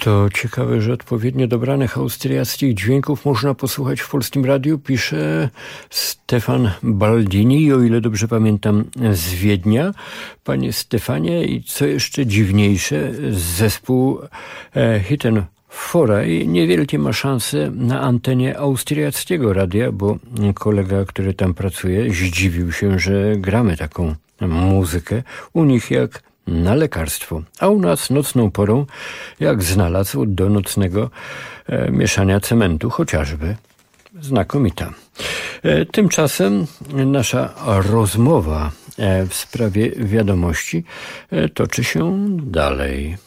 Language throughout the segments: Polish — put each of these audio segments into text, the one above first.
To ciekawe, że odpowiednio dobranych austriackich dźwięków można posłuchać w Polskim Radiu, pisze Stefan Baldini, o ile dobrze pamiętam, z Wiednia. Panie Stefanie, i co jeszcze dziwniejsze, zespół Hitten Foraj niewielkie ma szanse na antenie austriackiego radia, bo kolega, który tam pracuje, zdziwił się, że gramy taką muzykę u nich jak na lekarstwo, a u nas nocną porą jak znalazł do nocnego mieszania cementu chociażby. Znakomita. Tymczasem nasza rozmowa w sprawie wiadomości toczy się dalej.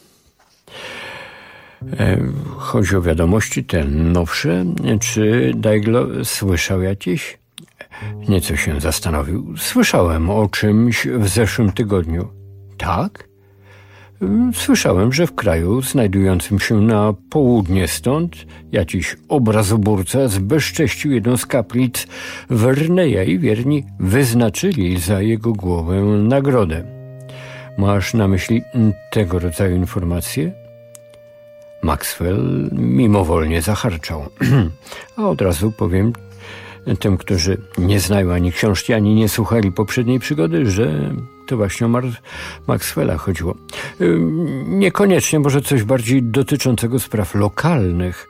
Chodzi o wiadomości te nowsze. Czy Dajglo słyszał jakieś? Nieco się zastanowił. Słyszałem o czymś w zeszłym tygodniu. Tak? Słyszałem, że w kraju znajdującym się na południe stąd jakiś obrazoburca zbezcześcił jedną z kaplic Werneja i wierni wyznaczyli za jego głowę nagrodę. Masz na myśli tego rodzaju informacje? Maxwell mimowolnie zaharczał. A od razu powiem tym, którzy nie znają ani książki, ani nie słuchali poprzedniej przygody, że to właśnie o Maxwella chodziło. Niekoniecznie, może coś bardziej dotyczącego spraw lokalnych.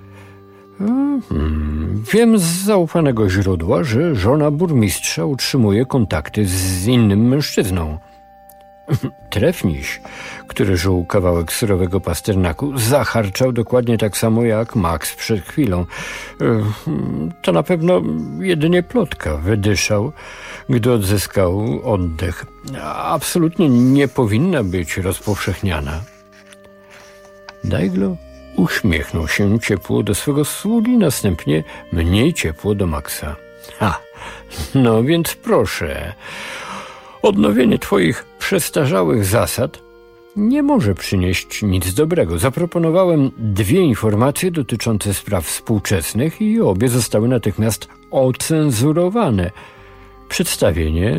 Wiem z zaufanego źródła, że żona burmistrza utrzymuje kontakty z innym mężczyzną. Trefniś, który żuł kawałek surowego pasternaku, zaharczał dokładnie tak samo jak Max przed chwilą. To na pewno jedynie plotka, wydyszał, gdy odzyskał oddech. Absolutnie nie powinna być rozpowszechniana. Dajglo uśmiechnął się ciepło do swego sługi, następnie mniej ciepło do Maxa. No więc proszę, odnowienie twoich przestarzałych zasad nie może przynieść nic dobrego. Zaproponowałem 2 informacje dotyczące spraw współczesnych i obie zostały natychmiast ocenzurowane. Przedstawienie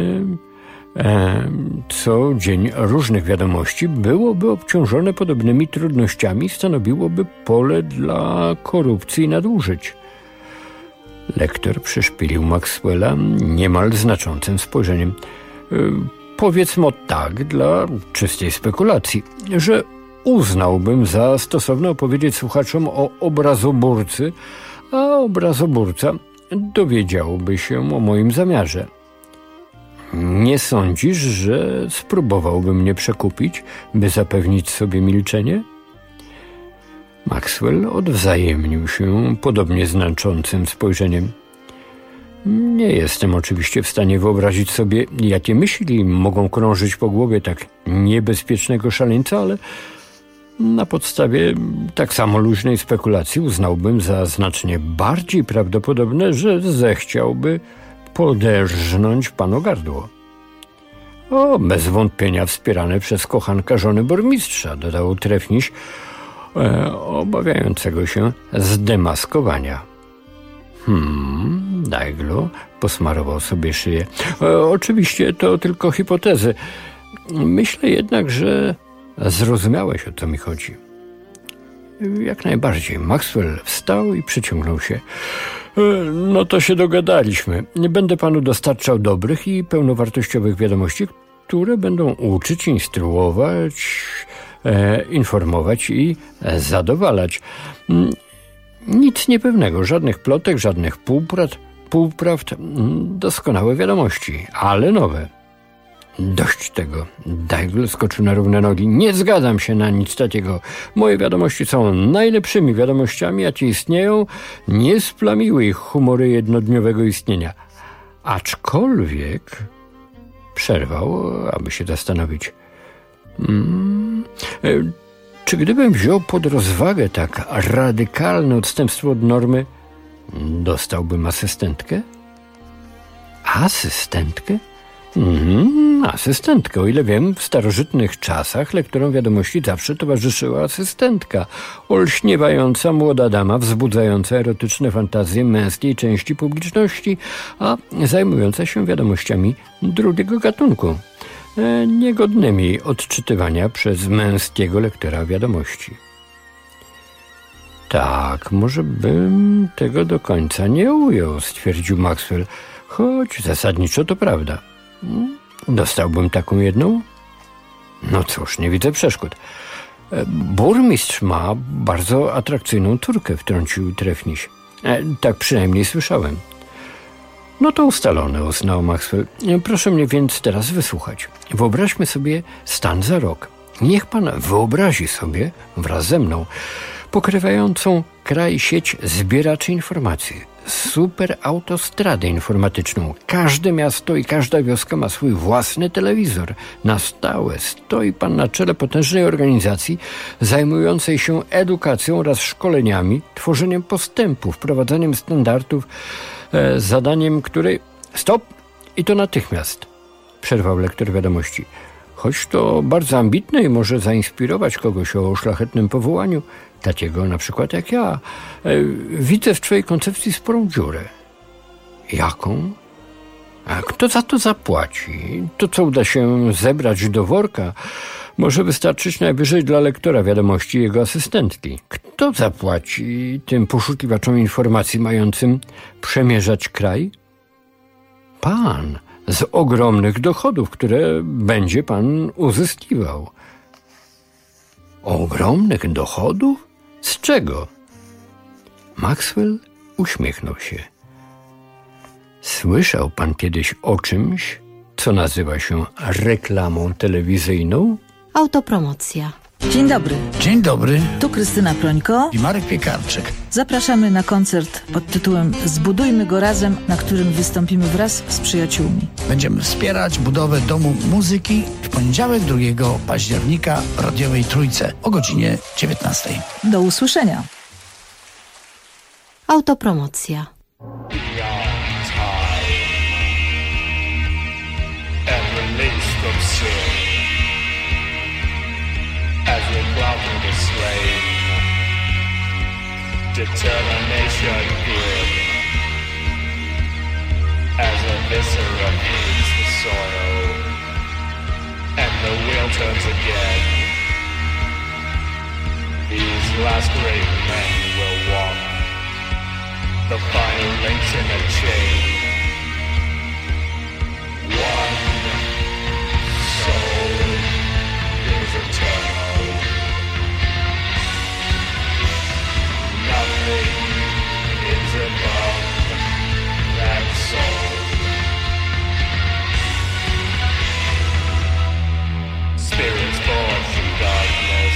co dzień różnych wiadomości byłoby obciążone podobnymi trudnościami, stanowiłoby pole dla korupcji i nadużyć. Lektor przeszpilił Maxwella niemal znaczącym spojrzeniem. Powiedzmy tak, dla czystej spekulacji, że uznałbym za stosowne opowiedzieć słuchaczom o obrazoburcy, a obrazoburca dowiedziałby się o moim zamiarze. Nie sądzisz, że spróbowałby mnie przekupić, by zapewnić sobie milczenie? Maxwell odwzajemnił się podobnie znaczącym spojrzeniem. Nie jestem oczywiście w stanie wyobrazić sobie, jakie myśli mogą krążyć po głowie tak niebezpiecznego szaleńca, ale na podstawie tak samo luźnej spekulacji uznałbym za znacznie bardziej prawdopodobne, że zechciałby poderżnąć panu gardło. Bez wątpienia wspierane przez kochanka żony burmistrza, dodał Trefniś, obawiającego się zdemaskowania. Dajglo posmarował sobie szyję. Oczywiście to tylko hipotezy. Myślę jednak, że zrozumiałeś, o co mi chodzi. Jak najbardziej. Maxwell wstał i przyciągnął się. No to się dogadaliśmy. Będę panu dostarczał dobrych i pełnowartościowych wiadomości, które będą uczyć, instruować, informować i zadowalać. Nic niepewnego, żadnych plotek, żadnych półprawd, doskonałe wiadomości, ale nowe. Dość tego. Dajgl skoczył na równe nogi. Nie zgadzam się na nic takiego. Moje wiadomości są najlepszymi wiadomościami, jakie istnieją. Nie splamiły ich humory jednodniowego istnienia. Aczkolwiek przerwał, aby się zastanowić. Czy gdybym wziął pod rozwagę tak radykalne odstępstwo od normy, dostałbym asystentkę? Asystentkę? Asystentkę. O ile wiem, w starożytnych czasach lektorom wiadomości zawsze towarzyszyła asystentka. Olśniewająca młoda dama, wzbudzająca erotyczne fantazje męskiej części publiczności, a zajmująca się wiadomościami drugiego gatunku, niegodnymi odczytywania przez męskiego lektora wiadomości. Tak, może bym tego do końca nie ujął, stwierdził Maxwell, choć zasadniczo to prawda. Dostałbym taką jedną? No cóż, nie widzę przeszkód. Burmistrz ma bardzo atrakcyjną córkę, wtrącił Trefniś. Tak przynajmniej słyszałem. No to ustalone, uznał Maxwell. Proszę mnie więc teraz wysłuchać. Wyobraźmy sobie stan za rok. Niech pan wyobrazi sobie, wraz ze mną, pokrywającą kraj sieć zbieraczy informacji, super autostradę informatyczną. Każde miasto i każda wioska ma swój własny telewizor. Na stałe stoi pan na czele potężnej organizacji zajmującej się edukacją oraz szkoleniami, tworzeniem postępów, wprowadzaniem standardów, zadaniem której... Stop! I to natychmiast! Przerwał lektor wiadomości. Choć to bardzo ambitne i może zainspirować kogoś o szlachetnym powołaniu, takiego na przykład jak ja, widzę w twojej koncepcji sporą dziurę. Jaką? A kto za to zapłaci? To, co uda się zebrać do worka, może wystarczyć najwyżej dla lektora wiadomości i jego asystentki. Kto zapłaci tym poszukiwaczom informacji mającym przemierzać kraj? Pan, z ogromnych dochodów, które będzie pan uzyskiwał. Ogromnych dochodów? Z czego? Maxwell uśmiechnął się. Słyszał pan kiedyś o czymś, co nazywa się reklamą telewizyjną? Autopromocja. Dzień dobry. Dzień dobry. Tu Krystyna Prońko I Marek Piekarczyk. Zapraszamy na koncert pod tytułem Zbudujmy go razem, na którym wystąpimy wraz z przyjaciółmi. Będziemy wspierać budowę Domu Muzyki w poniedziałek 2 października w radiowej Trójce o godzinie 19. Do usłyszenia. Autopromocja. As we welcome the slave, determination grim, as a viscera feeds the soil, and the wheel turns again. These last great men will walk the final links in a chain. One soul is eternal. Nothing is above that soul. Spirits born from darkness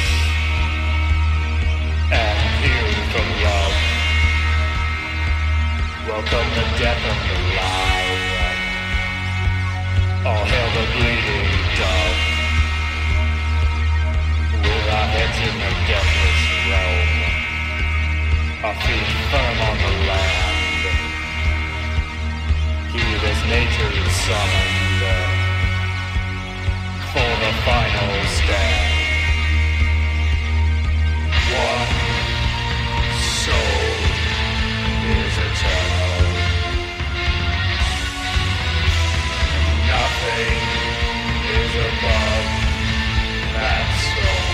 and healed from love. Welcome the death of the lie. All hail the bleeding dove. With our heads in the deathless realm, our feet firm on the land. Heed as nature is summoned for the final stand. One soul is eternal. Nothing is above that soul.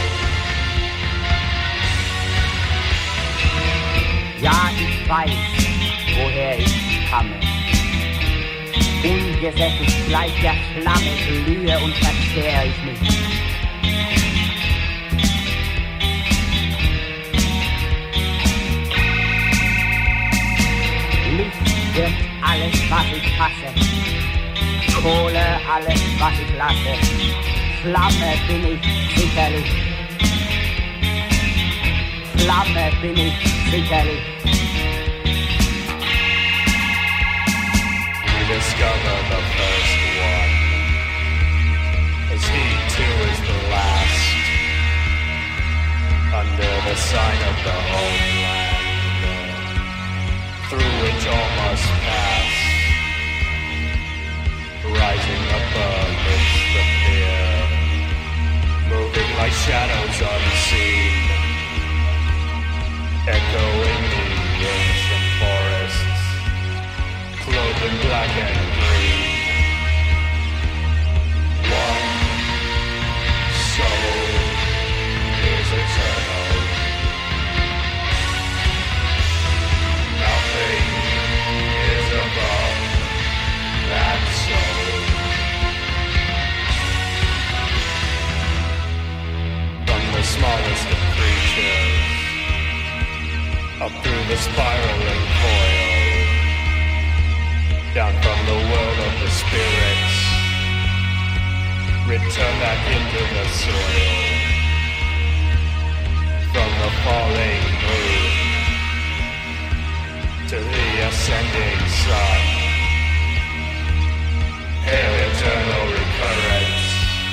Ja, ich weiß, woher ich komme. Ungesättigt gleich der Flamme glühe und verzehr ich mich. Licht wird alles, was ich hasse. Kohle alles, was ich lasse. Flamme bin ich sicherlich. Flamme bin ich sicherlich. Discover the first one, as he too is the last, under the sign of the homeland, through which all must pass, rising above amidst the fear, moving like shadows unseen, echoing the ancient forests, clothed in black and green. One soul is eternal. smallest of creatures, up through the spiraling coil, down from the world of the spirits, return back into the soil, from the falling moon to the ascending sun. Hail eternal recurrence.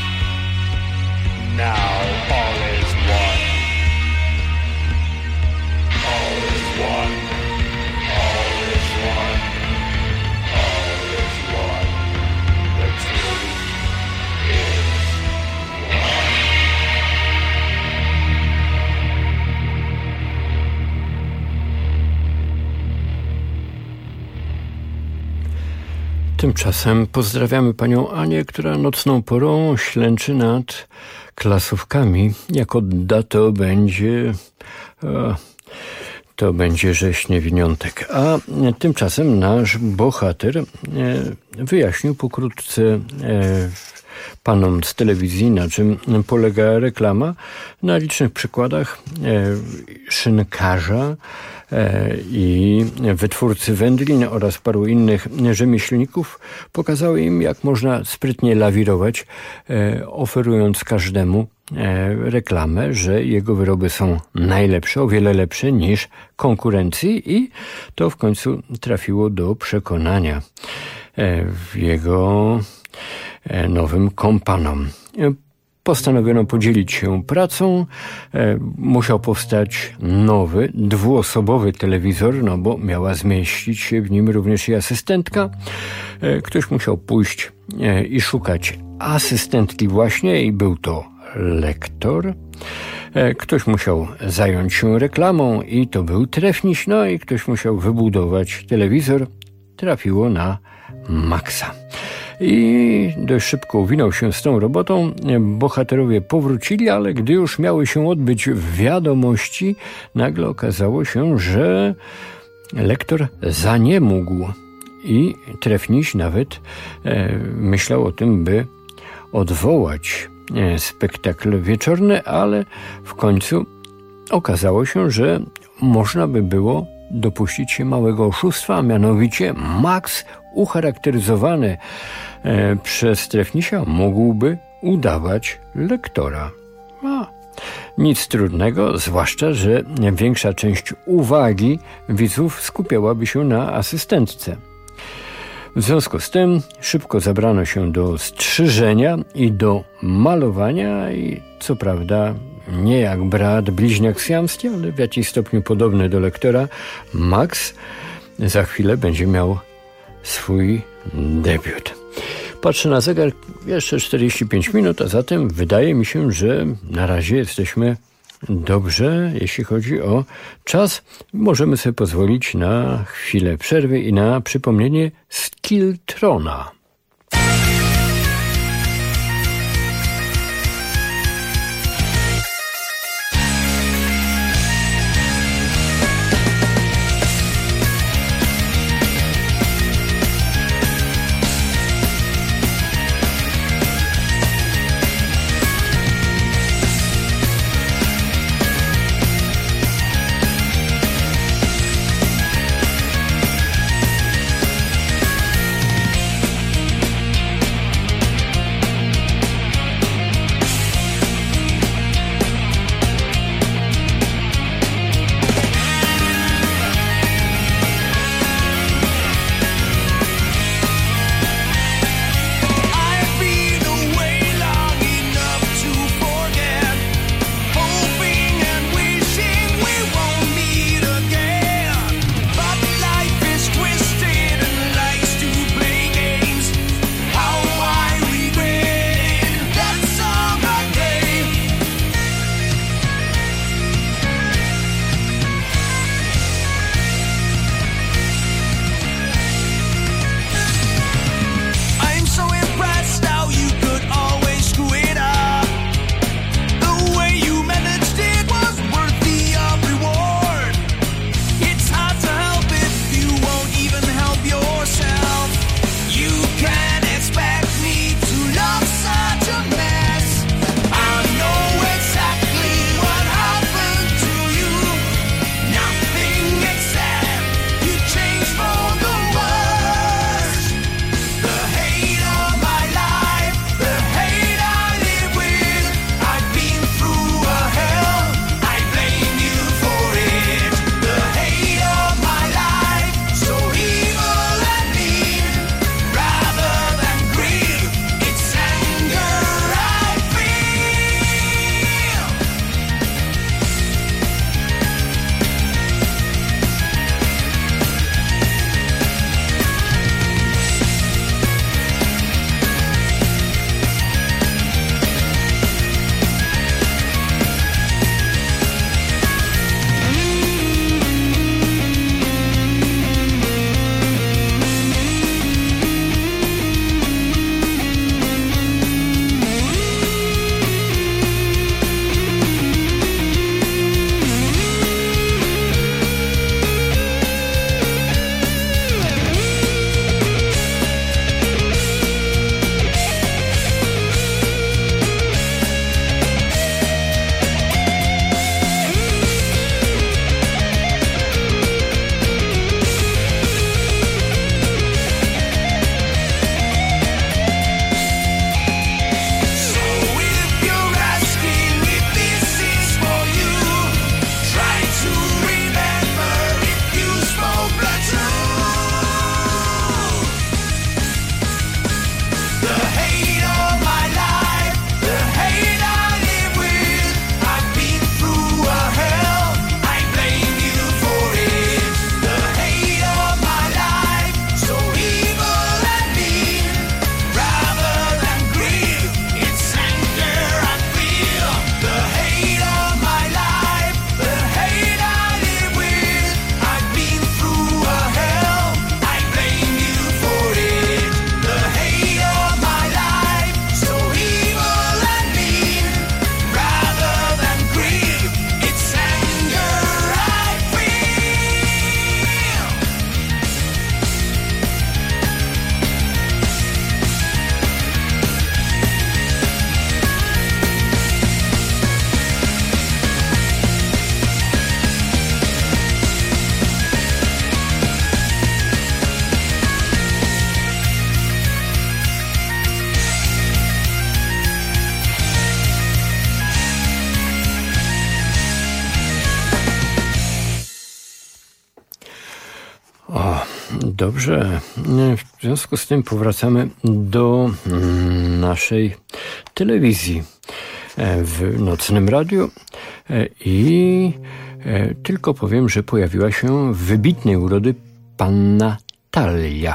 Now all is one. All is one. All is one. All is one. The truth is one. Tymczasem pozdrawiamy panią Anię, która nocną porą ślęczy nad klasówkami. Jak odda, to będzie rzeź niewiniątek. A tymczasem nasz bohater wyjaśnił pokrótce panom z telewizji, na czym polega reklama, na licznych przykładach szynkarza i wytwórcy wędlin oraz paru innych rzemieślników pokazały im, jak można sprytnie lawirować, oferując każdemu reklamę, że jego wyroby są najlepsze, o wiele lepsze niż konkurencji, i to w końcu trafiło do przekonania jego nowym kompanom. Postanowiono podzielić się pracą. Musiał powstać nowy, dwuosobowy telewizor, no bo miała zmieścić się w nim również i asystentka. Ktoś musiał pójść i szukać asystentki właśnie, i był to lektor. Ktoś musiał zająć się reklamą, i to był trefniś. No i ktoś musiał wybudować telewizor. Trafiło na Maxa. I dość szybko uwinął się z tą robotą. Bohaterowie powrócili, ale gdy już miały się odbyć wiadomości, nagle okazało się, że lektor zaniemógł i trefniś nawet myślał o tym, by odwołać spektakl wieczorny, ale w końcu okazało się, że można by było dopuścić się małego oszustwa, a mianowicie Max, ucharakteryzowany przez trefnisia, mógłby udawać lektora. Nic trudnego, zwłaszcza że większa część uwagi widzów skupiałaby się na asystentce. W związku z tym szybko zabrano się do strzyżenia i do malowania, i co prawda nie jak brat bliźniak siamski, ale w jakimś stopniu podobny do lektora, Max za chwilę będzie miał swój debiut. Patrzę na zegar, jeszcze 45 minut, a zatem wydaje mi się, że na razie jesteśmy dobrze, jeśli chodzi o czas. Możemy sobie pozwolić na chwilę przerwy i na przypomnienie Skiltrona. Dobrze. W związku z tym powracamy do naszej telewizji w Nocnym Radiu i tylko powiem, że pojawiła się wybitnej urody panna Talia.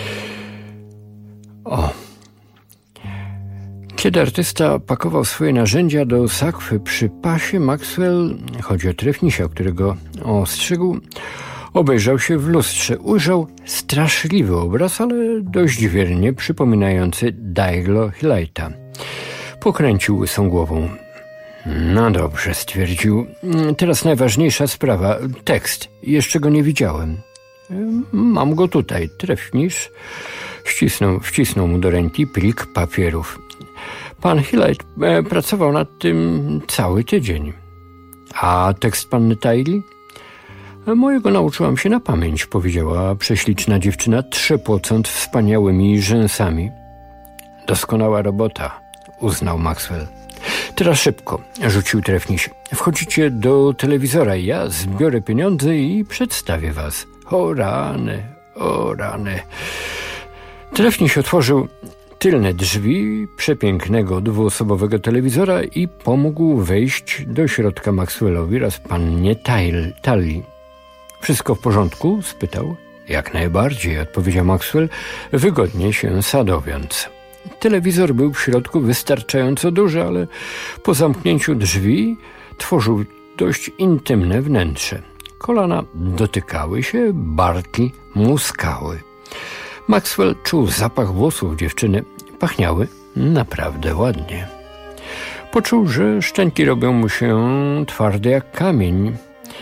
Kiedy artysta pakował swoje narzędzia do sakwy przy pasie, Maxwell, chodzi o trefnisia, którego ostrzegł, obejrzał się w lustrze. Ujrzał straszliwy obraz, ale dość wiernie przypominający Daiglo Hilaita. Pokręcił łysą głową. No dobrze, stwierdził. Teraz najważniejsza sprawa. Tekst. Jeszcze go nie widziałem. Mam go tutaj. Trefnisz. Wcisnął mu do ręki plik papierów. Pan Hilait pracował nad tym cały tydzień. A tekst panny Taili? Mojego nauczyłam się na pamięć, powiedziała prześliczna dziewczyna, trzepocąc wspaniałymi rzęsami. Doskonała robota, uznał Maxwell. Teraz szybko, rzucił trefniś. Wchodzicie do telewizora i ja zbiorę pieniądze i przedstawię was. O rany. Trefniś otworzył tylne drzwi przepięknego dwuosobowego telewizora i pomógł wejść do środka Maxwellowi oraz pannie Talii. Wszystko w porządku? Spytał. Jak najbardziej, odpowiedział Maxwell, wygodnie się sadowiąc. Telewizor był w środku wystarczająco duży, ale po zamknięciu drzwi tworzył dość intymne wnętrze. Kolana dotykały się, barki muskały. Maxwell czuł zapach włosów dziewczyny. Pachniały naprawdę ładnie. Poczuł, że szczęki robią mu się twarde jak kamień.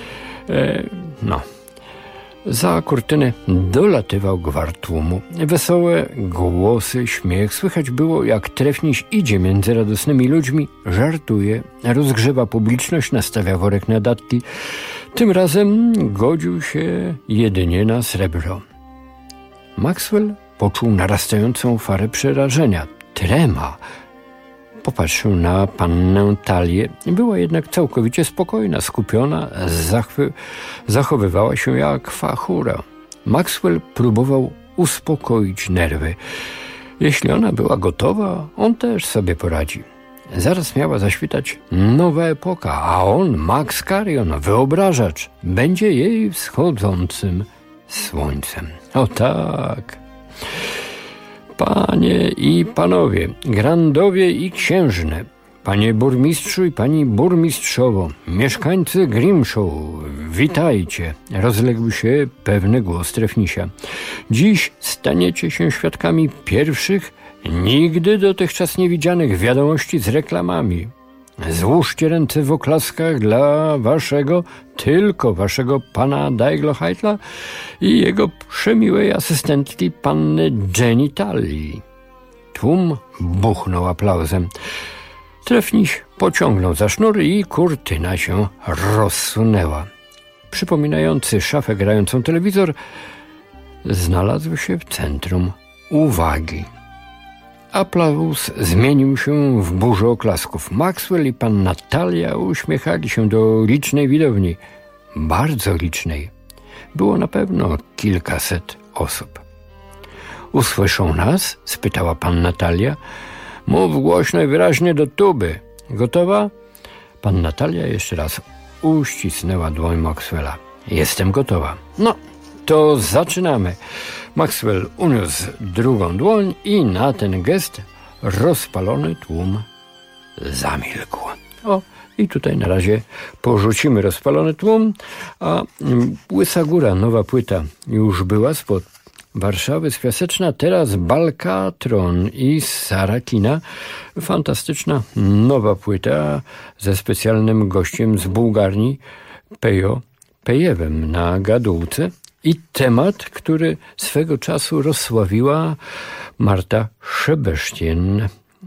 Za kurtynę dolatywał gwar tłumu. Wesołe głosy, śmiech. Słychać było, jak trefniś idzie między radosnymi ludźmi, żartuje, rozgrzewa publiczność, nastawia worek na datki. Tym razem godził się jedynie na srebro. Maxwell poczuł narastającą farę przerażenia. Trema. Popatrzył na pannę Talię. Była jednak całkowicie spokojna, skupiona, zachowywała się jak fachura. Maxwell próbował uspokoić nerwy. Jeśli ona była gotowa, on też sobie poradzi. Zaraz miała zaświtać nowa epoka, a on, Max Carion, wyobrażacz, będzie jej wschodzącym słońcem. O tak! Panie i panowie, grandowie i księżne, panie burmistrzu i pani burmistrzowo, mieszkańcy Grimshaw, witajcie, rozległ się pewny głos trefnisia. Dziś staniecie się świadkami pierwszych, nigdy dotychczas niewidzianych wiadomości z reklamami. Złóżcie ręce w oklaskach dla tylko waszego pana Daiglo Hilaita i jego przemiłej asystentki panny Jenny Talii. Tłum buchnął aplauzem. Trefniś pociągnął za sznur i kurtyna się rozsunęła. Przypominający szafę grającą telewizor, znalazł się w centrum uwagi. Aplauz zmienił się w burzę oklasków. Maxwell i panna Talia uśmiechali się do licznej widowni. Bardzo licznej. Było na pewno kilkaset osób. Usłyszą nas? Spytała panna Talia. Mów głośno i wyraźnie do tuby. Gotowa? Panna Talia jeszcze raz uścisnęła dłoń Maxwella. Jestem gotowa. No, to zaczynamy. Maxwell uniósł drugą dłoń i na ten gest rozpalony tłum zamilkł. I tutaj na razie porzucimy rozpalony tłum, a Łysa Góra, nowa płyta już była spod Warszawy, z Piaseczna, teraz Balkatron i Sarakina. Fantastyczna nowa płyta ze specjalnym gościem z Bułgarii, Pejo Pejewem na gadułce. I temat, który swego czasu rozsławiła Marta Szebesztien.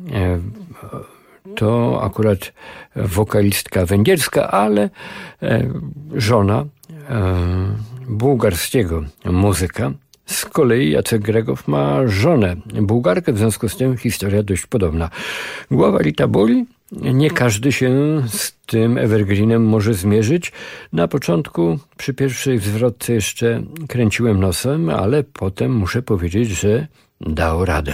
To akurat wokalistka węgierska, ale żona bułgarskiego muzyka. Z kolei Jacek Gregow ma żonę Bułgarkę, w związku z tym historia dość podobna. Głowa lita boli, nie każdy się z tym evergreenem może zmierzyć. Na początku, przy pierwszej zwrotce jeszcze kręciłem nosem, ale potem muszę powiedzieć, że dał radę.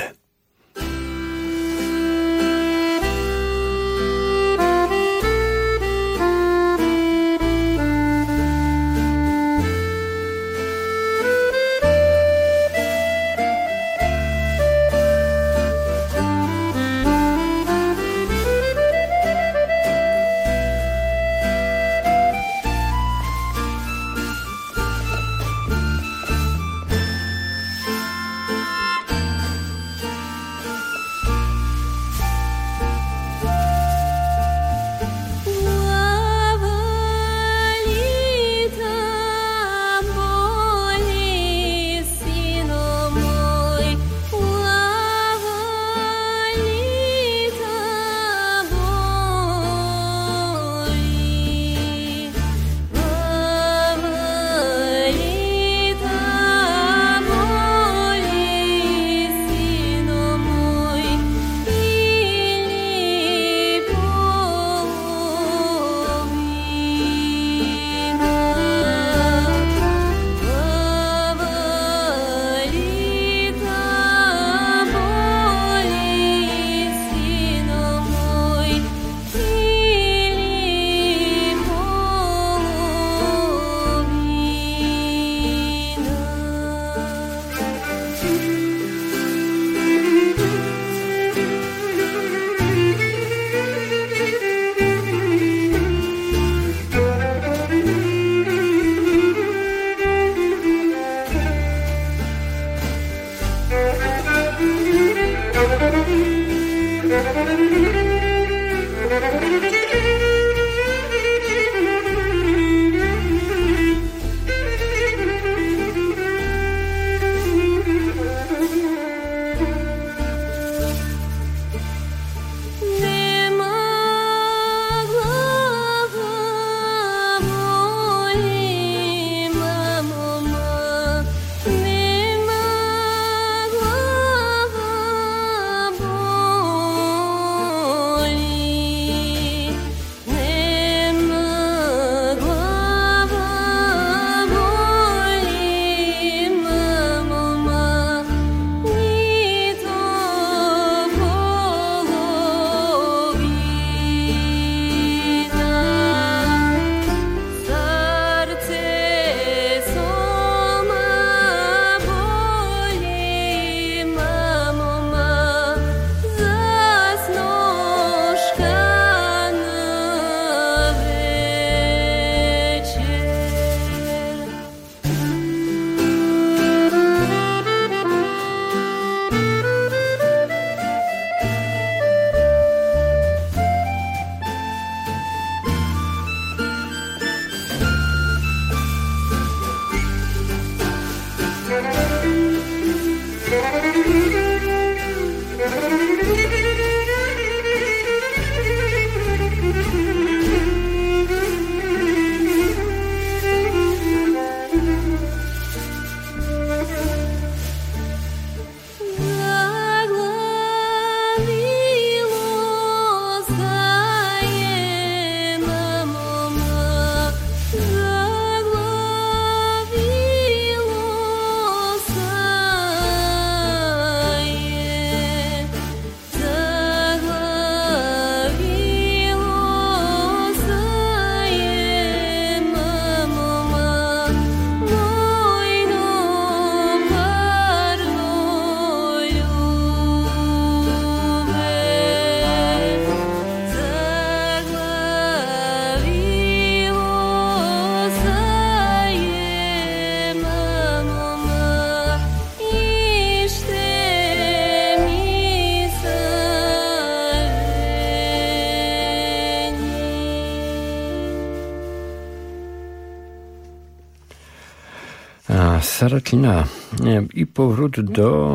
Saraklina i powrót do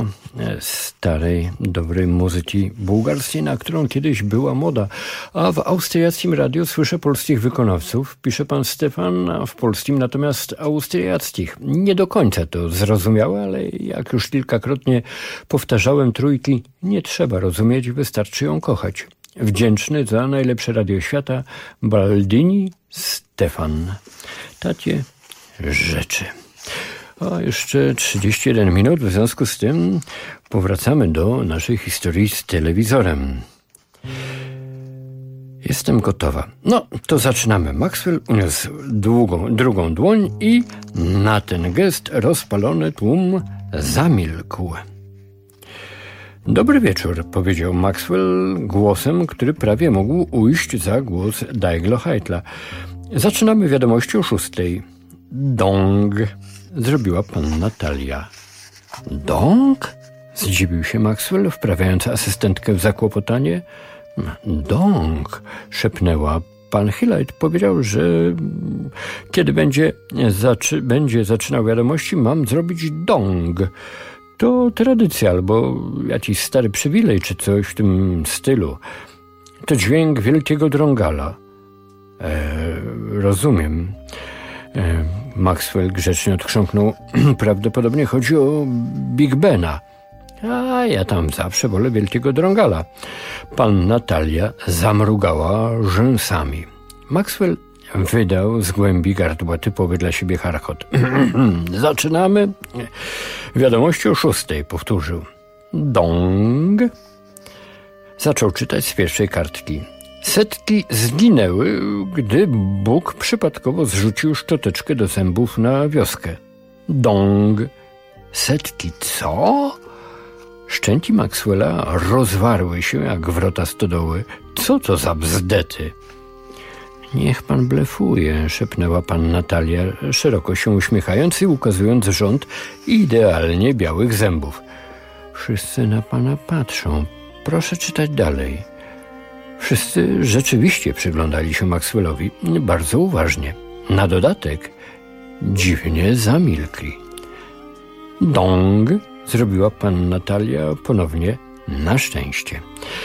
starej, dobrej muzyki bułgarskiej, na którą kiedyś była moda. A w austriackim radiu słyszę polskich wykonawców. Pisze pan Stefan, a w polskim natomiast austriackich. Nie do końca to zrozumiałe, ale jak już kilkakrotnie powtarzałem trójki, nie trzeba rozumieć, wystarczy ją kochać. Wdzięczny za najlepsze radio świata Baldini Stefan. Takie rzeczy. A jeszcze 31 minut, w związku z tym powracamy do naszej historii z telewizorem. Jestem gotowa. No, to zaczynamy. Maxwell uniósł drugą dłoń i na ten gest rozpalony tłum zamilkł. Dobry wieczór, powiedział Maxwell głosem, który prawie mógł ujść za głos Daiglo Heitla. Zaczynamy wiadomości o 6:00. Dong, zrobiła panna Talia. Dong? Zdziwił się Maxwell, wprawiając asystentkę w zakłopotanie. Dong, szepnęła. Pan Hillite powiedział, że kiedy będzie zaczynał wiadomości, mam zrobić dong. To tradycja albo jakiś stary przywilej, czy coś w tym stylu. To dźwięk wielkiego drągala. Rozumiem. Maxwell grzecznie odchrząknął. Prawdopodobnie chodzi o Big Bena. A ja tam zawsze wolę wielkiego drągala. Panna Talia zamrugała rzęsami. Maxwell wydał z głębi gardła typowy dla siebie charchot. Zaczynamy. Wiadomości o 6:00, powtórzył. Dong. Zaczął czytać z pierwszej kartki. Setki zginęły, gdy Bóg przypadkowo zrzucił szczoteczkę do zębów na wioskę. Dong. Setki co? Szczęki Maxwella rozwarły się jak wrota stodoły. Co to za bzdety? Niech pan blefuje, szepnęła panna Talia, szeroko się uśmiechając i ukazując rząd idealnie białych zębów. Wszyscy na pana patrzą. Proszę czytać dalej. Wszyscy rzeczywiście przyglądali się Maxwellowi bardzo uważnie. Na dodatek dziwnie zamilkli. Dong, zrobiła panna Talia ponownie na szczęście.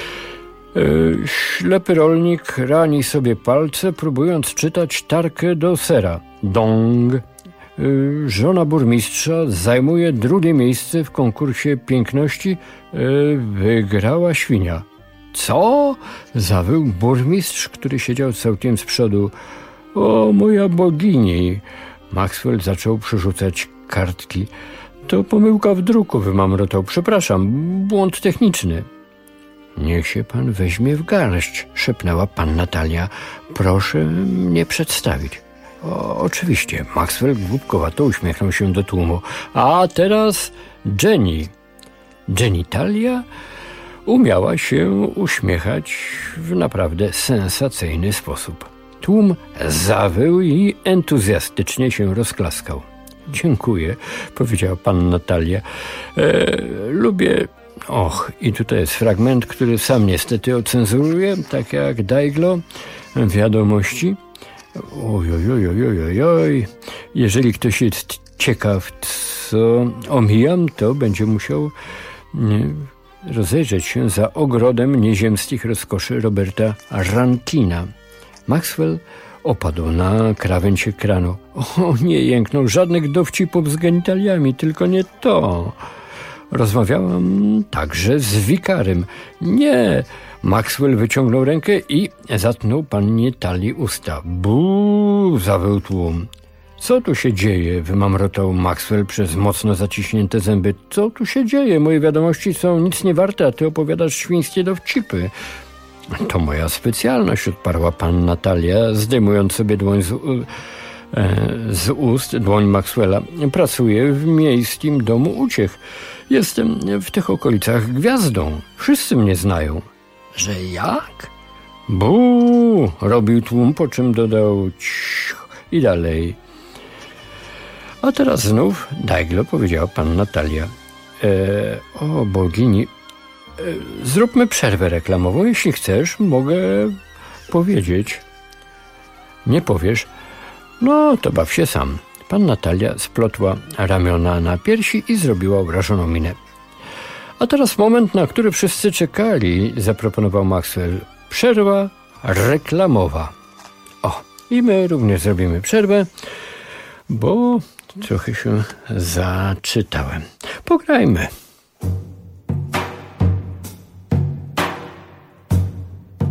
Ślepy rolnik rani sobie palce, próbując czytać tarkę do sera. Dong. Żona burmistrza zajmuje 2. miejsce w konkursie piękności. Wygrała świnia. Co? Zawył burmistrz, który siedział całkiem z przodu. O, moja bogini. Maxwell zaczął przerzucać kartki. To pomyłka w druku, wymamrotał. Przepraszam, błąd techniczny. Niech się pan weźmie w garść, szepnęła panna Talia. Proszę mnie przedstawić. Oczywiście. Maxwell głupkowato uśmiechnął się do tłumu. A teraz Jenny. Jenny Talia umiała się uśmiechać w naprawdę sensacyjny sposób. Tłum zawył i entuzjastycznie się rozklaskał. Dziękuję, powiedziała panna Talia. Lubię... i tutaj jest fragment, który sam niestety ocenzuruję, tak jak Daiglo. Wiadomości. Oj. Jeżeli ktoś jest ciekaw, co omijam, to będzie musiał rozejrzeć się za ogrodem nieziemskich rozkoszy Roberta Rankina. Maxwell opadł na krawędź ekranu. Nie jęknął, żadnych dowcipów z genitaliami, tylko nie to. Rozmawiałam także z wikarym. Nie. Maxwell wyciągnął rękę i zatknął pannie Talii usta. Buu, zawył tłum. Co tu się dzieje? Wymamrotał Maxwell przez mocno zaciśnięte zęby. Co tu się dzieje? Moje wiadomości są nic nie warte, a ty opowiadasz świńskie dowcipy. To moja specjalność, odparła panna Talia, zdejmując sobie dłoń z ust dłoń Maxwella. Pracuję w miejskim domu uciech. Jestem w tych okolicach gwiazdą. Wszyscy mnie znają. Że jak? Buu, robił tłum, po czym dodał cicho i dalej. A teraz znów Daiglo, powiedziała panna Talia. O bogini, zróbmy przerwę reklamową. Jeśli chcesz, mogę powiedzieć. Nie powiesz? No, to baw się sam. Panna Talia splotła ramiona na piersi i zrobiła obrażoną minę. A teraz moment, na który wszyscy czekali, zaproponował Maxwell. Przerwa reklamowa. I my również zrobimy przerwę, bo trochę się zaczytałem. Pograjmy.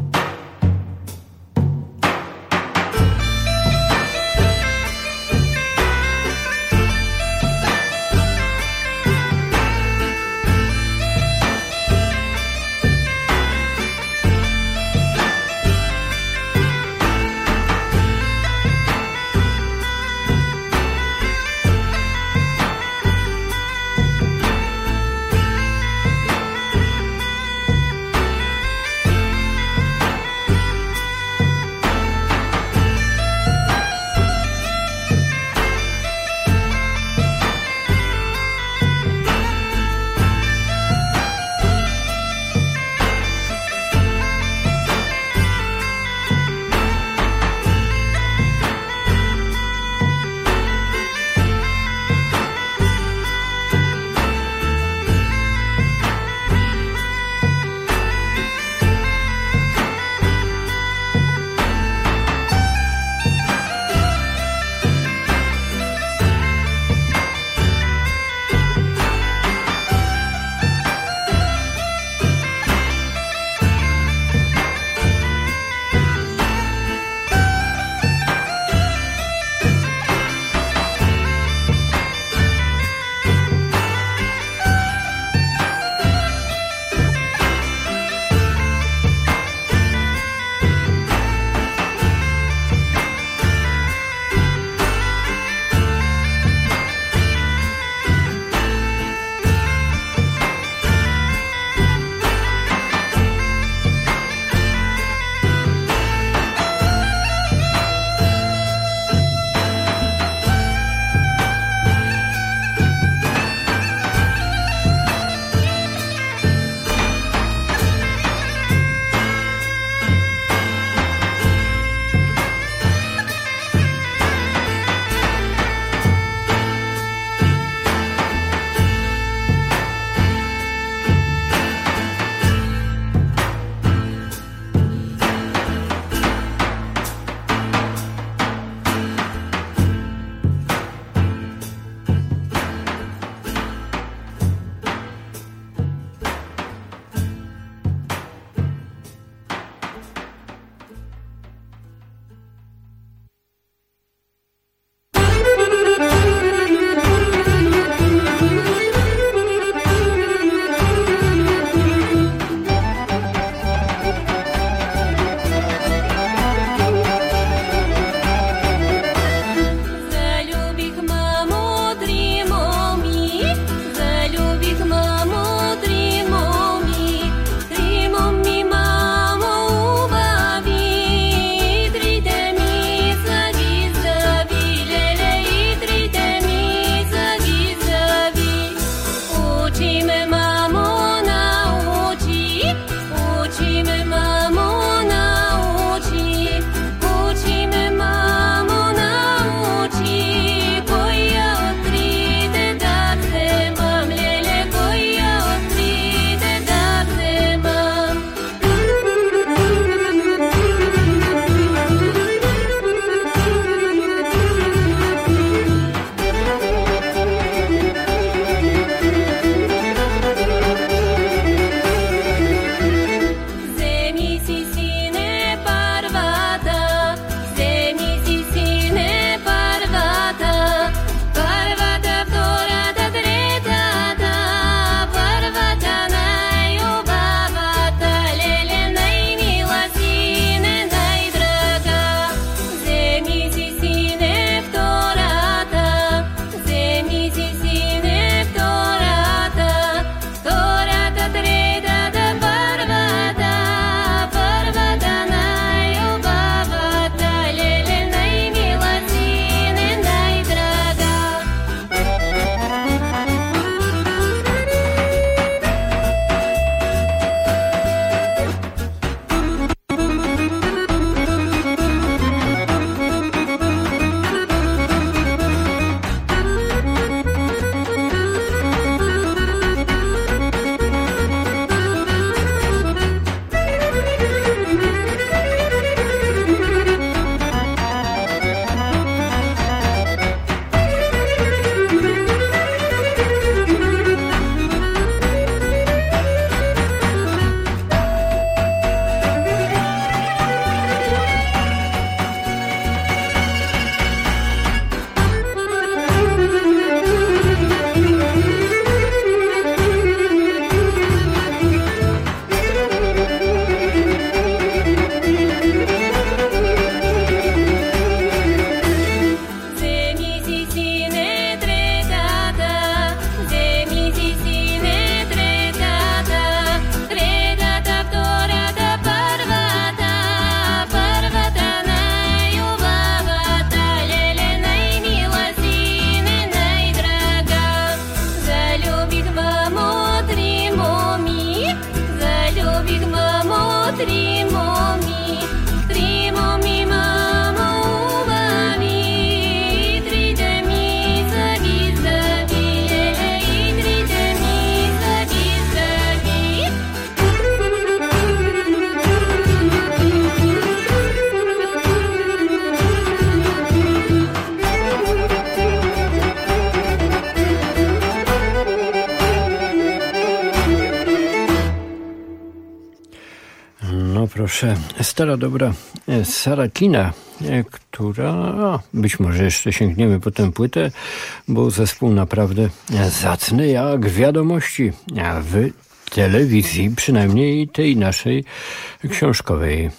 proszę, stara dobra Sarakina, która być może jeszcze sięgniemy po tę płytę, bo zespół naprawdę zacny jak wiadomości w telewizji, przynajmniej tej naszej książkowej.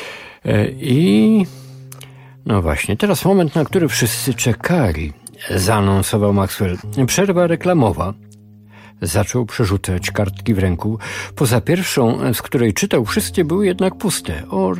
I no właśnie, teraz moment, na który wszyscy czekali, zaanonsował Maxwell. Przerwa reklamowa. Zaczął przerzucać kartki w ręku. Poza pierwszą, z której czytał, wszystkie były jednak puste. O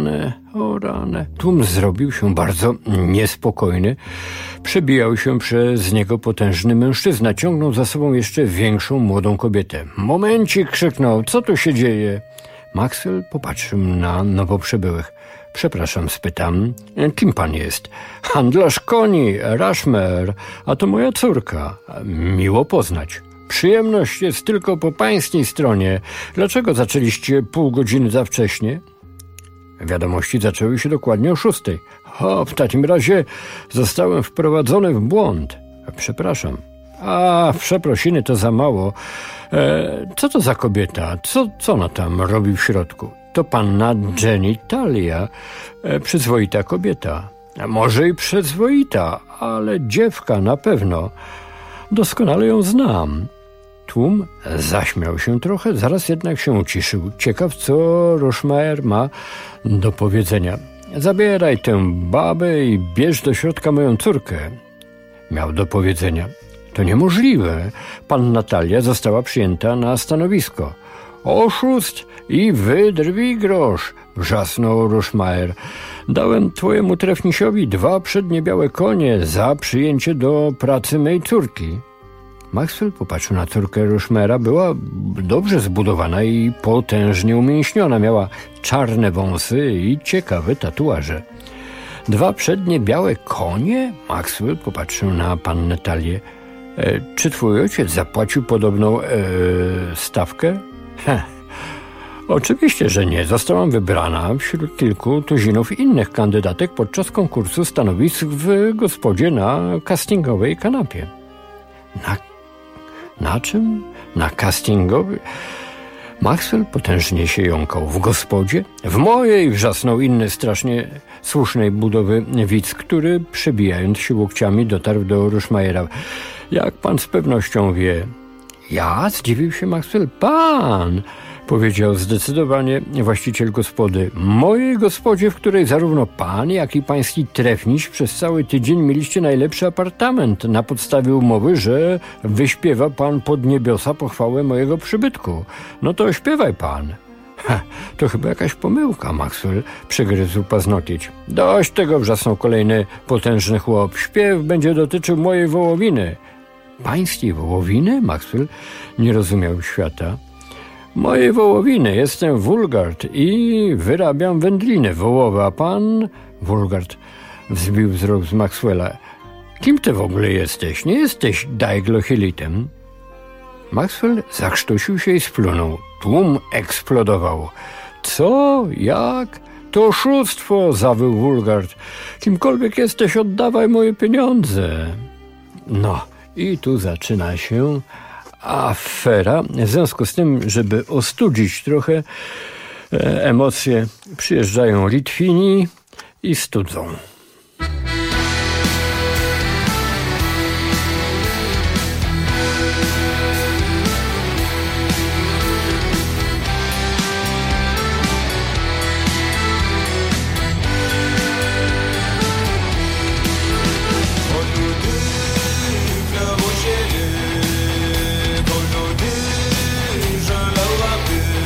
rany. Tłum zrobił się bardzo niespokojny. Przebijał się przez niego potężny mężczyzna. Ciągnął za sobą jeszcze większą młodą kobietę. Momencik, krzyknął. Co tu się dzieje? Maxwell popatrzył na nowo przybyłych. Przepraszam, spytam, kim pan jest? Handlarz koni, Rushmere, a to moja córka. Miło poznać. Przyjemność jest tylko po pańskiej stronie. Dlaczego zaczęliście pół godziny za wcześnie? Wiadomości zaczęły się dokładnie o 6. W takim razie zostałem wprowadzony w błąd. Przepraszam. Przeprosiny to za mało. Co to za kobieta? Co ona tam robi w środku? To panna Jenny Talia. Przyzwoita kobieta. Może i przyzwoita, ale dziewka na pewno. Doskonale ją znam. Tłum zaśmiał się trochę, zaraz jednak się uciszył. Ciekaw, co Rushmere ma do powiedzenia. Zabieraj tę babę i bierz do środka moją córkę. Miał do powiedzenia. To niemożliwe. Panna Talia została przyjęta na stanowisko. Oszust i wydrwij grosz, wrzasnął Rushmere. Dałem twojemu trefnisiowi 2 przednie białe konie za przyjęcie do pracy mej córki. Maxwell popatrzył na córkę Rushmera. Była dobrze zbudowana i potężnie umięśniona. Miała czarne wąsy i ciekawe tatuaże. 2 przednie białe konie? Maxwell popatrzył na pannę Talię. Czy twój ojciec zapłacił podobną stawkę? Oczywiście, że nie. Zostałam wybrana wśród kilku tuzinów innych kandydatek podczas konkursu stanowisk w gospodzie na castingowej kanapie. Na czym? Na castingowej? Maxwell potężnie się jąkał. W gospodzie? W mojej, wrzasnął inny strasznie słusznej budowy widz, który przebijając się łokciami dotarł do Rushmera. Jak pan z pewnością wie? Ja? Zdziwił się Maxwell. Pan! Powiedział zdecydowanie właściciel gospody. Mojej gospodzie, w której zarówno pan, jak i pański trefniś przez cały tydzień mieliście najlepszy apartament na podstawie umowy, że wyśpiewa pan pod niebiosa pochwałę mojego przybytku. No to śpiewaj pan. To chyba jakaś pomyłka, Maxwell przegryzł paznokieć. Dość tego, wrzasnął kolejny potężny chłop. Śpiew będzie dotyczył mojej wołowiny. Pańskiej wołowiny? Maxwell nie rozumiał świata. Mojej wołowiny. Jestem Wulgard i wyrabiam wędliny wołowe, a pan... Wulgard wzbił wzrok z Maxwella. Kim ty w ogóle jesteś? Nie jesteś Daiglohilitem? Maxwell zakrztusił się i splunął. Tłum eksplodował. Co? Jak? To oszustwo, zawył Wulgard. Kimkolwiek jesteś, oddawaj moje pieniądze. No i tu zaczyna się afera. W związku z tym, żeby ostudzić trochę emocje, przyjeżdżają Litwini i studzą.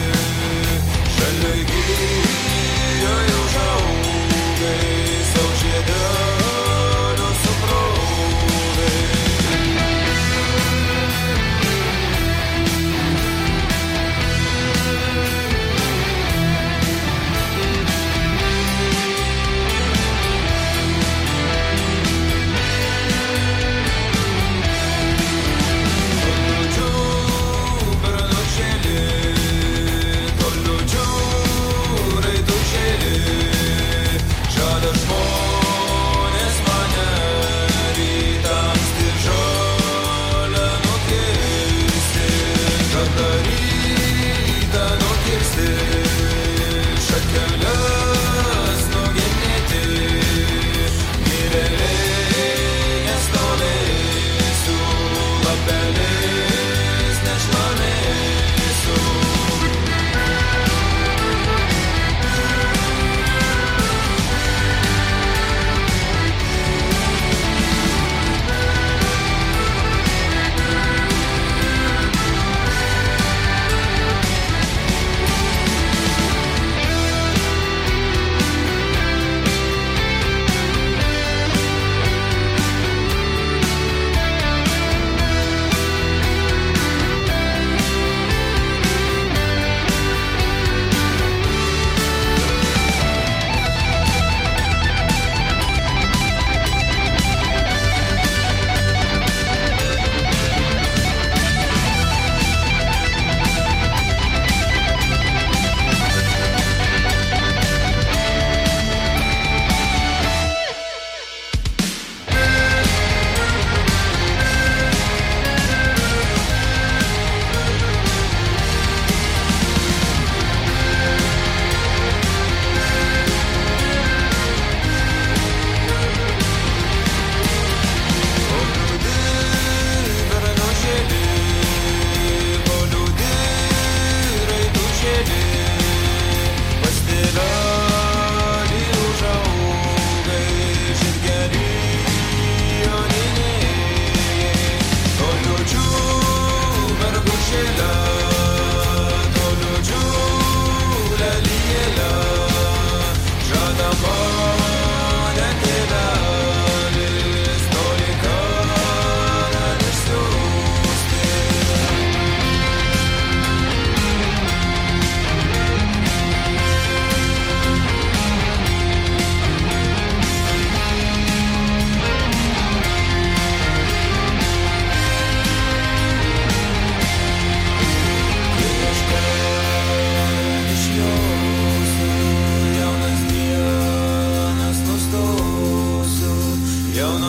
So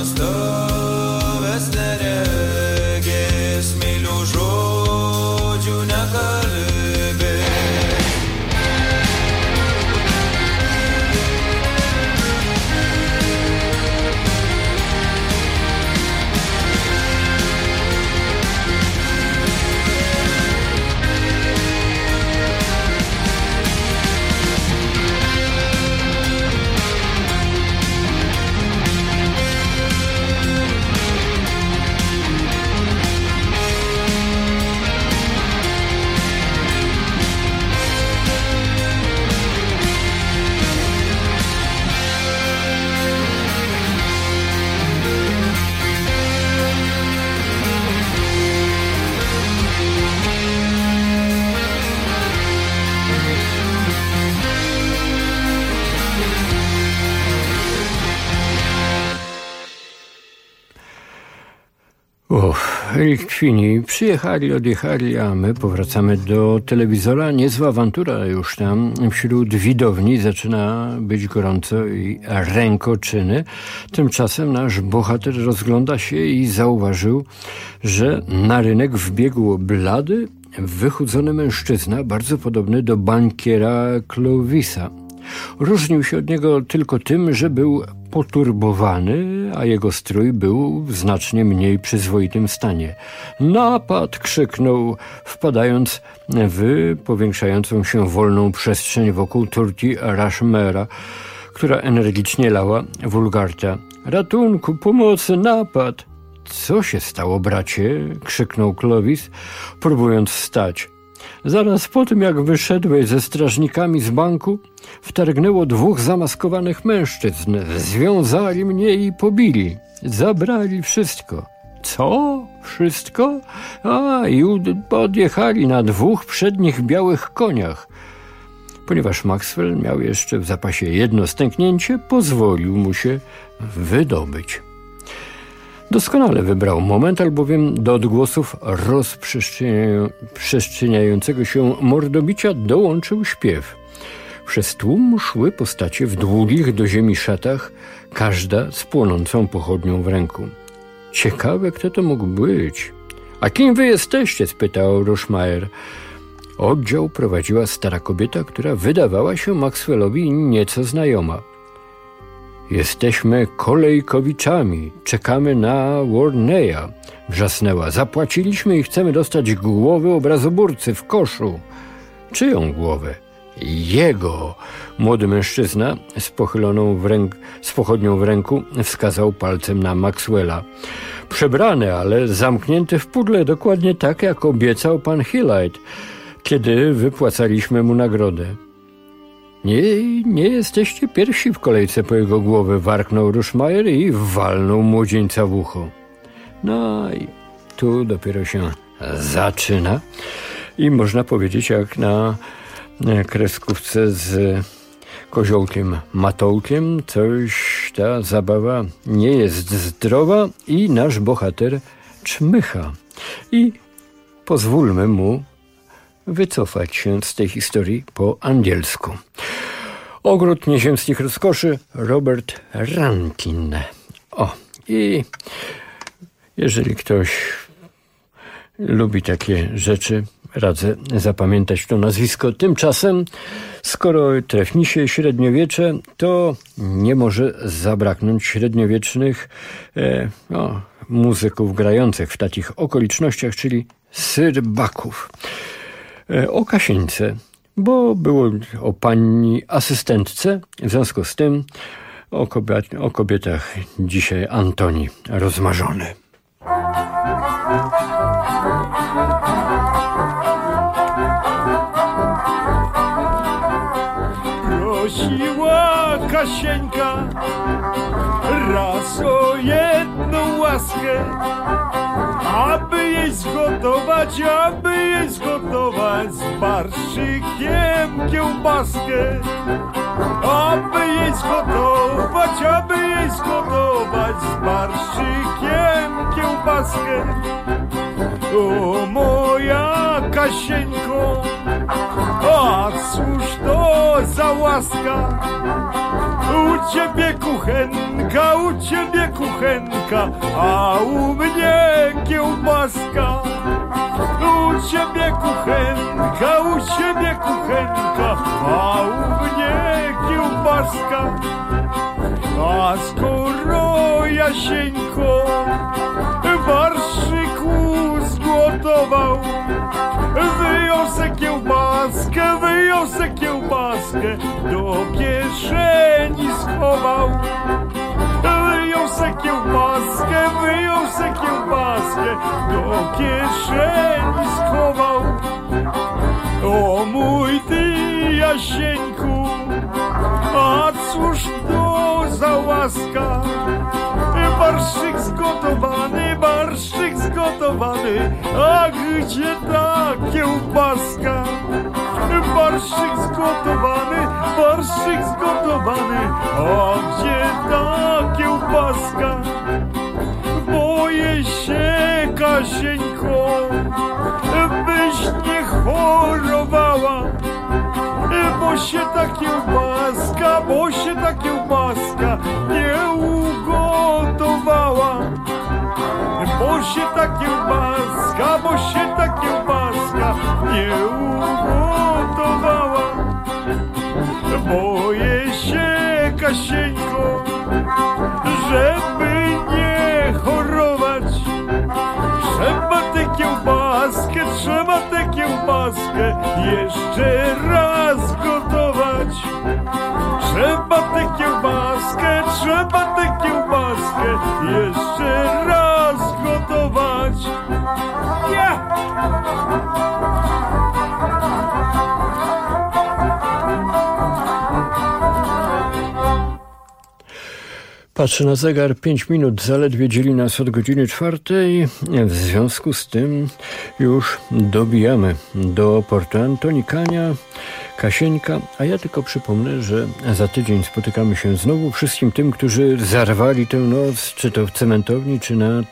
pastovęs neregės, meilių žodžių nekalbė. Likwini przyjechali, odjechali, a my powracamy do telewizora. Niezła awantura już tam. Wśród widowni zaczyna być gorąco i rękoczyny. Tymczasem nasz bohater rozgląda się i zauważył, że na rynek wbiegł blady, wychudzony mężczyzna, bardzo podobny do bankiera Clovisa. Różnił się od niego tylko tym, że był poturbowany, a jego strój był w znacznie mniej przyzwoitym stanie. Napad! Krzyknął, wpadając w powiększającą się wolną przestrzeń wokół Turti Rashmera, która energicznie lała Wulgarta. Ratunku, pomocy, napad! Co się stało, bracie? Krzyknął Clovis, próbując wstać. Zaraz po tym, jak wyszedłeś ze strażnikami z banku, wtargnęło 2 zamaskowanych mężczyzn. Związali mnie i pobili. Zabrali wszystko. Co? Wszystko? I odjechali na 2 przednich białych koniach. Ponieważ Maxwell miał jeszcze w zapasie jedno stęknięcie, pozwolił mu się wydobyć. Doskonale wybrał moment, albowiem do odgłosów rozprzestrzeniającego się mordobicia dołączył śpiew. Przez tłum szły postacie w długich do ziemi szatach, każda z płonącą pochodnią w ręku. Ciekawe, kto to mógł być. A kim wy jesteście? Spytał Rushmire. Oddział prowadziła stara kobieta, która wydawała się Maxwellowi nieco znajoma. Jesteśmy kolejkowiczami, czekamy na Warneya, wrzasnęła. Zapłaciliśmy i chcemy dostać głowę obrazoburcy w Czyją głowę? Jego! Młody mężczyzna z pochodnią w ręku wskazał palcem na Maxwella. Przebrany, ale zamknięty w pudle, dokładnie tak jak obiecał pan Hillite, kiedy wypłacaliśmy mu nagrodę. Nie jesteście pierwsi w kolejce po jego głowę, warknął Rushmire i walnął młodzieńca w ucho. No i tu dopiero się zaczyna i można powiedzieć jak na kreskówce z koziołkiem Matołkiem, ta zabawa nie jest zdrowa i nasz bohater czmycha. I pozwólmy mu wycofać się z tej historii po angielsku. Ogród nieziemskich rozkoszy, Robert Rankin. I jeżeli ktoś lubi takie rzeczy, radzę zapamiętać to nazwisko. Tymczasem, skoro trefni się średniowiecze, to nie może zabraknąć średniowiecznych muzyków grających w takich okolicznościach, czyli syrbaków. O Kasieńce, bo było o pani asystentce, w związku z tym o kobietach dzisiaj Antoni rozmarzony. Prosiła Kasieńka raz o jedną łaskę, aby jej zgotować z barszykiem kiełbaskę. Aby jej zgotować z barszykiem kiełbaskę. O moja Jasieńko, a cóż to za łaska? U ciebie kuchenka, a u mnie kiełbaska. U ciebie kuchenka, a u mnie kiełbaska. A skoro Jasieńko barszyku zgotował, wyjął se kiełbaskę, do kieszeni schował. Wyjął se kiełbaskę, do kieszeni schował. O mój ty Jasieńku, a cóż to za łaska? Barszyk zgotowany, a gdzie ta kiełbaska? Barszyk zgotowany, a gdzie ta kiełbaska? Boję się, Kasieńko, byś nie chorowała, bo się ta kiełbaska nie ugotowała. Bo się ta kiełbaska nie ugotowała. Boję się, Kasieńko, żeby nie chorować. Trzeba tę kiełbaskę jeszcze raz gotować. Trzeba tę kiełbaskę jeszcze raz gotować. Patrzę na zegar, 5 minut zaledwie dzieli nas od godziny 4. W związku z tym już dobijamy do portu Antonikania, Kasieńka, a ja tylko przypomnę, że za tydzień spotykamy się znowu wszystkim tym, którzy zarwali tę noc, czy to w cementowni, czy nad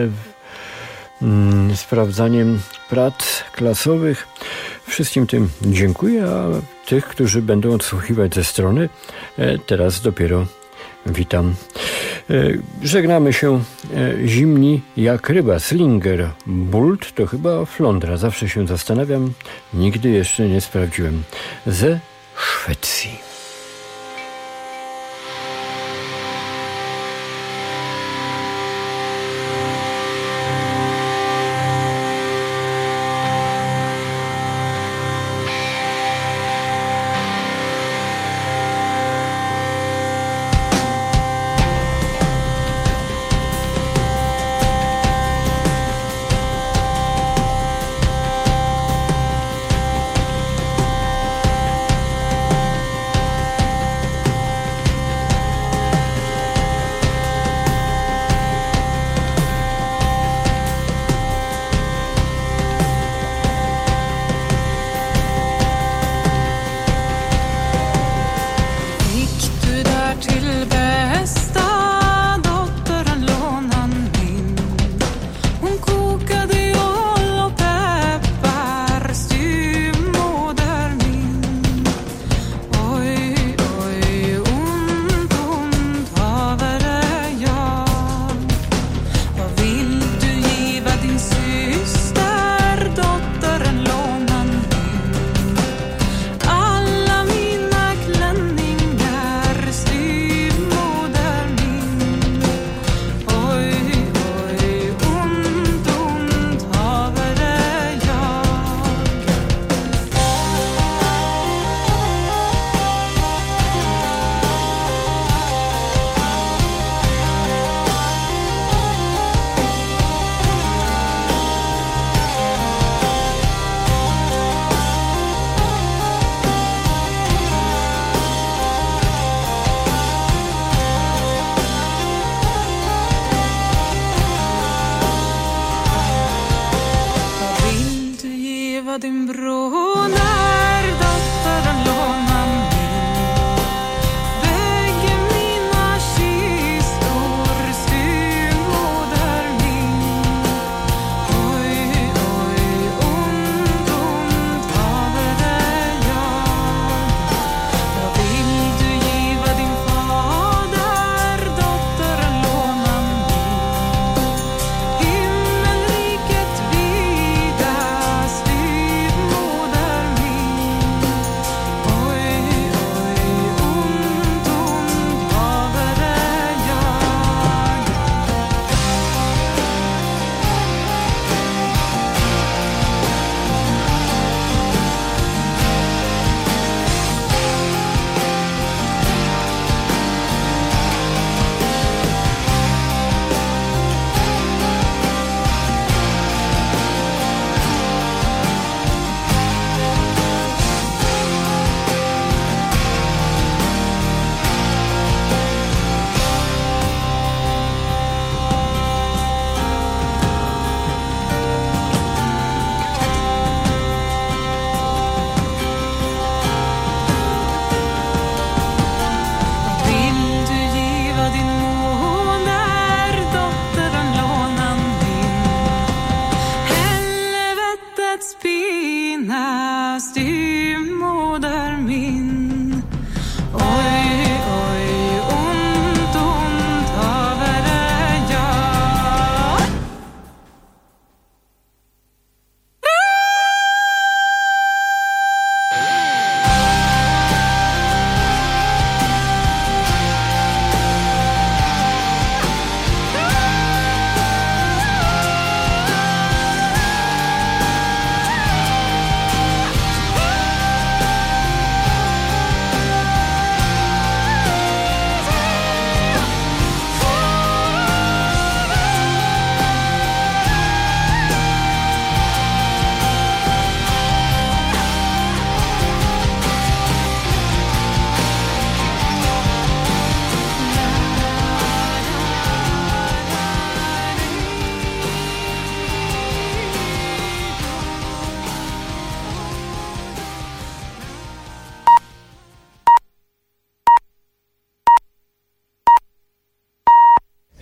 sprawdzaniem prac klasowych. Wszystkim tym dziękuję, a tych, którzy będą odsłuchiwać ze strony, teraz dopiero witam. Żegnamy się zimni jak ryba. Slinger Bult to chyba flądra. Zawsze się zastanawiam. Nigdy jeszcze nie sprawdziłem. Ze Szwecji.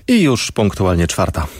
I już punktualnie 4.